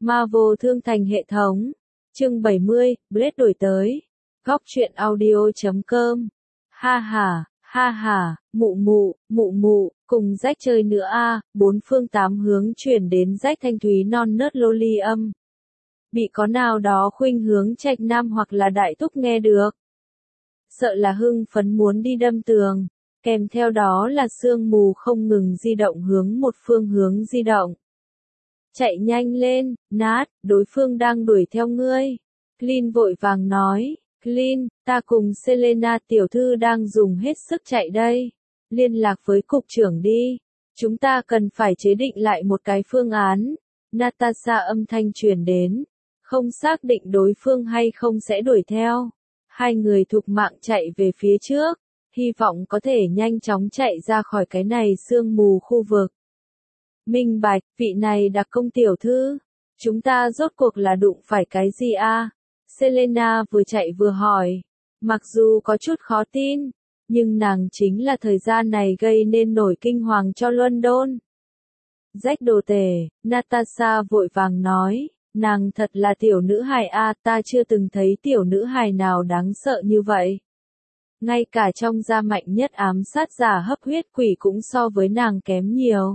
Marvel Thương Thành hệ thống. Chương 70, Blade đổi tới. Góc truyện audio.com. Ha ha, mụ mụ, cùng rách chơi nữa a, bốn phương tám hướng chuyển đến rách thanh thúy non nớt loli âm. Bị có nào đó khuynh hướng trạch nam hoặc là đại thúc nghe được. Sợ là hưng phấn muốn đi đâm tường, kèm theo đó là sương mù không ngừng di động hướng một phương hướng di động. Chạy nhanh lên, Nat, đối phương đang đuổi theo ngươi. Clint vội vàng nói, Clint, ta cùng Selena tiểu thư đang dùng hết sức chạy đây. Liên lạc với cục trưởng đi. Chúng ta cần phải chế định lại một cái phương án. Natasha âm thanh truyền đến. Không xác định đối phương hay không sẽ đuổi theo. Hai người thục mạng chạy về phía trước. Hy vọng có thể nhanh chóng chạy ra khỏi cái này sương mù khu vực. Minh bạch, vị này đặc công tiểu thư. Chúng ta rốt cuộc là đụng phải cái gì a? Selena vừa chạy vừa hỏi. Mặc dù có chút khó tin, nhưng nàng chính là thời gian này gây nên nổi kinh hoàng cho London. Rách đồ tể, Natasha vội vàng nói, nàng thật là tiểu nữ hài a, ta chưa từng thấy tiểu nữ hài nào đáng sợ như vậy. Ngay cả trong gia mạnh nhất ám sát giả hấp huyết quỷ cũng so với nàng kém nhiều.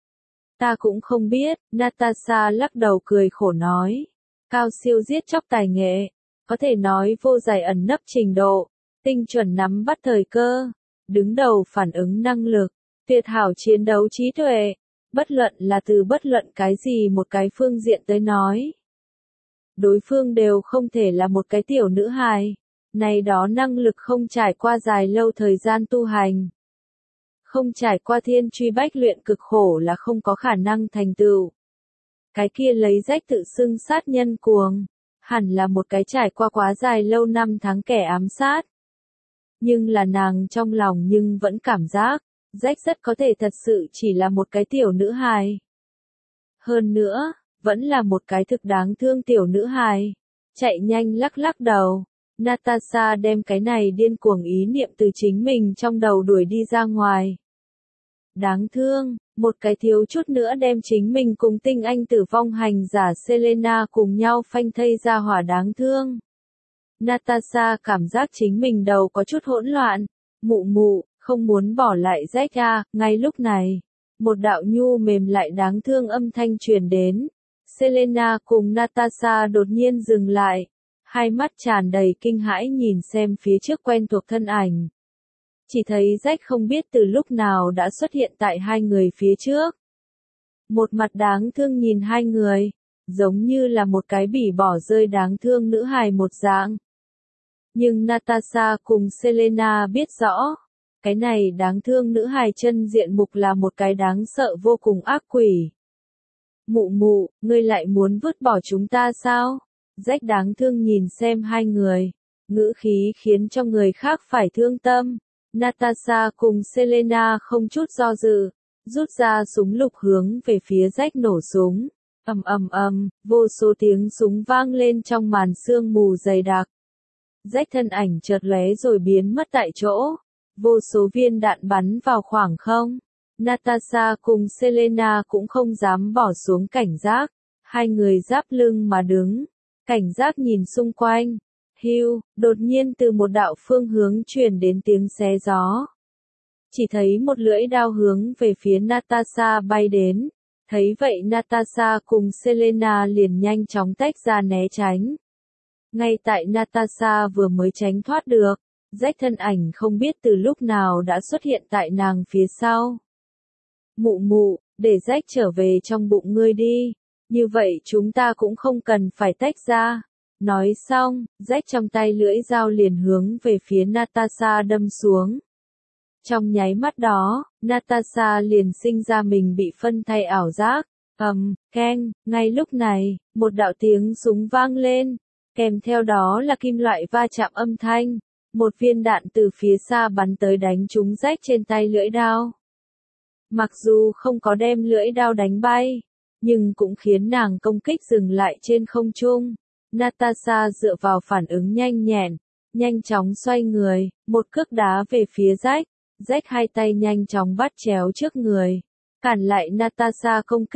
Ta cũng không biết, Natasha lắc đầu cười khổ nói. Cao siêu giết chóc tài nghệ, có thể nói vô giải ẩn nấp trình độ, tinh chuẩn nắm bắt thời cơ, đứng đầu phản ứng năng lực, tuyệt hảo chiến đấu trí tuệ, bất luận là từ bất luận cái gì một cái phương diện tới nói. Đối phương đều không thể là một cái tiểu nữ hài, này đó năng lực không trải qua dài lâu thời gian tu hành. Không trải qua thiên truy bách luyện cực khổ là không có khả năng thành tựu. Cái kia lấy rách tự xưng sát nhân cuồng, hẳn là một cái trải qua quá dài lâu năm tháng kẻ ám sát. Nhưng là nàng trong lòng nhưng vẫn cảm giác, rách rất có thể thật sự chỉ là một cái tiểu nữ hài. Hơn nữa, vẫn là một cái thực đáng thương tiểu nữ hài. Chạy nhanh lắc lắc đầu, Natasha đem cái này điên cuồng ý niệm từ chính mình trong đầu đuổi đi ra ngoài. Đáng thương, một cái thiếu chút nữa đem chính mình cùng tinh anh tử vong hành giả Selena cùng nhau phanh thây ra hỏa đáng thương. Natasha cảm giác chính mình đầu có chút hỗn loạn, mụ, không muốn bỏ lại rách a, ngay lúc này. Một đạo nhu mềm lại đáng thương âm thanh truyền đến. Selena cùng Natasha đột nhiên dừng lại, hai mắt tràn đầy kinh hãi nhìn xem phía trước quen thuộc thân ảnh. Chỉ thấy rách không biết từ lúc nào đã xuất hiện tại hai người phía trước. Một mặt đáng thương nhìn hai người, giống như là một cái bỉ bỏ rơi đáng thương nữ hài một dạng. Nhưng Natasha cùng Selena biết rõ, cái này đáng thương nữ hài chân diện mục là một cái đáng sợ vô cùng ác quỷ. Mụ, ngươi lại muốn vứt bỏ chúng ta sao? Rách đáng thương nhìn xem hai người, ngữ khí khiến cho người khác phải thương tâm. Natasha cùng Selena không chút do dự, rút ra súng lục hướng về phía rách nổ súng. Vô số tiếng súng vang lên trong màn sương mù dày đặc. Rách thân ảnh chợt lóe rồi biến mất tại chỗ. Vô số viên đạn bắn vào khoảng không. Natasha cùng Selena cũng không dám bỏ xuống cảnh giác. Hai người giáp lưng mà đứng, cảnh giác nhìn xung quanh. Hưu, đột nhiên từ một đạo phương hướng truyền đến tiếng xé gió. Chỉ thấy một lưỡi đao hướng về phía Natasha bay đến. Thấy vậy Natasha cùng Selena liền nhanh chóng tách ra né tránh. Ngay tại Natasha vừa mới tránh thoát được, rách thân ảnh không biết từ lúc nào đã xuất hiện tại nàng phía sau. Mụ, để rách trở về trong bụng ngươi đi. Như vậy chúng ta cũng không cần phải tách ra. Nói xong, rách trong tay lưỡi dao liền hướng về phía Natasha đâm xuống. Trong nháy mắt đó, Natasha liền sinh ra mình bị phân thay ảo giác. Keng, ngay lúc này, một đạo tiếng súng vang lên, kèm theo đó là kim loại va chạm âm thanh. Một viên đạn từ phía xa bắn tới đánh trúng rách trên tay lưỡi đao. Mặc dù không có đem lưỡi đao đánh bay, nhưng cũng khiến nàng công kích dừng lại trên không trung. Natasha dựa vào phản ứng nhanh nhẹn, nhanh chóng xoay người, một cước đá về phía rách. Rách hai tay nhanh chóng bắt chéo trước người, cản lại Natasha công kích.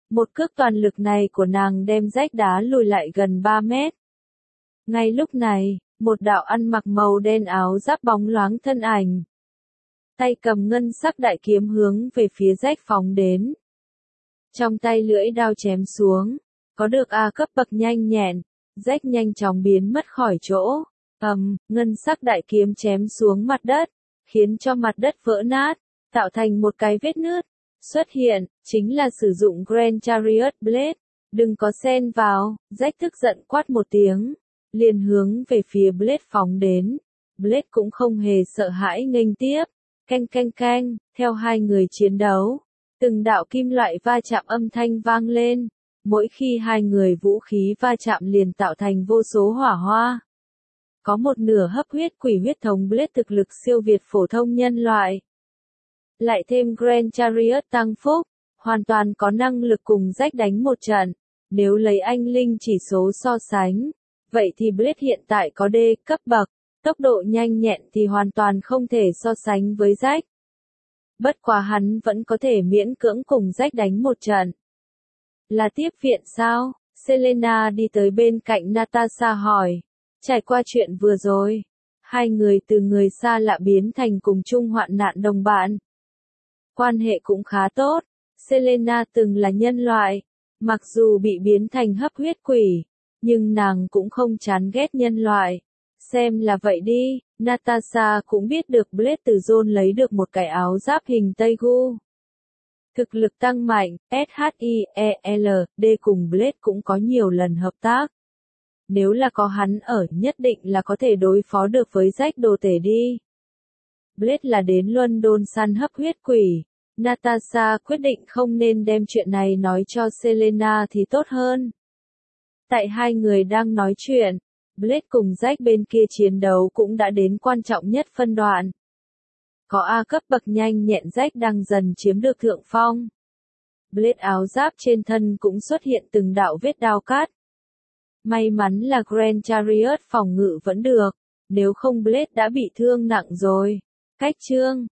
Một cước toàn lực này của nàng đem Jack đá lùi lại gần 3 mét. Ngay lúc này, một đạo ăn mặc màu đen áo giáp bóng loáng thân ảnh. Tay cầm ngân sắc đại kiếm hướng về phía Jack phóng đến. Trong tay lưỡi đao chém xuống, có được A cấp bậc nhanh nhẹn, Jack nhanh chóng biến mất khỏi chỗ. Ngân sắc đại kiếm chém xuống mặt đất, khiến cho mặt đất vỡ nát, tạo thành một cái vết nứt. Xuất hiện, chính là sử dụng Grand Chariot Blade. Đừng có xen vào, Jack tức giận quát một tiếng, liền hướng về phía Blade phóng đến. Blade cũng không hề sợ hãi nghênh tiếp. Canh canh canh, theo hai người chiến đấu, từng đạo kim loại va chạm âm thanh vang lên. Mỗi khi hai người vũ khí va chạm liền tạo thành vô số hỏa hoa. Có một nửa hấp huyết quỷ huyết thống Blade thực lực siêu việt phổ thông nhân loại. Lại thêm Grand Chariot tăng phúc, hoàn toàn có năng lực cùng Jack đánh một trận. Nếu lấy anh linh chỉ số so sánh, vậy thì Blade hiện tại có D cấp bậc, tốc độ nhanh nhẹn thì hoàn toàn không thể so sánh với Jack. Bất quá hắn vẫn có thể miễn cưỡng cùng Jack đánh một trận. Là tiếp viện sao? Selena đi tới bên cạnh Natasha hỏi. Trải qua chuyện vừa rồi, hai người từ người xa lạ biến thành cùng chung hoạn nạn đồng bạn. Quan hệ cũng khá tốt. Selena từng là nhân loại, mặc dù bị biến thành hấp huyết quỷ, nhưng nàng cũng không chán ghét nhân loại. Xem là vậy đi, Natasha cũng biết được Blade từ John lấy được một cái áo giáp hình Tây Gu. Thực lực tăng mạnh, SHIELD cùng Blade cũng có nhiều lần hợp tác. Nếu là có hắn ở nhất định là có thể đối phó được với Jack đồ tể đi. Blade là đến London săn hấp huyết quỷ. Natasha quyết định không nên đem chuyện này nói cho Selena thì tốt hơn. Tại hai người đang nói chuyện, Blade cùng Jack bên kia chiến đấu cũng đã đến quan trọng nhất phân đoạn. Có A cấp bậc nhanh nhẹn Jack đang dần chiếm được thượng phong. Blade áo giáp trên thân cũng xuất hiện từng đạo vết đao cắt. May mắn là Grand Chariot phòng ngự vẫn được, nếu không Blade đã bị thương nặng rồi. Cách chương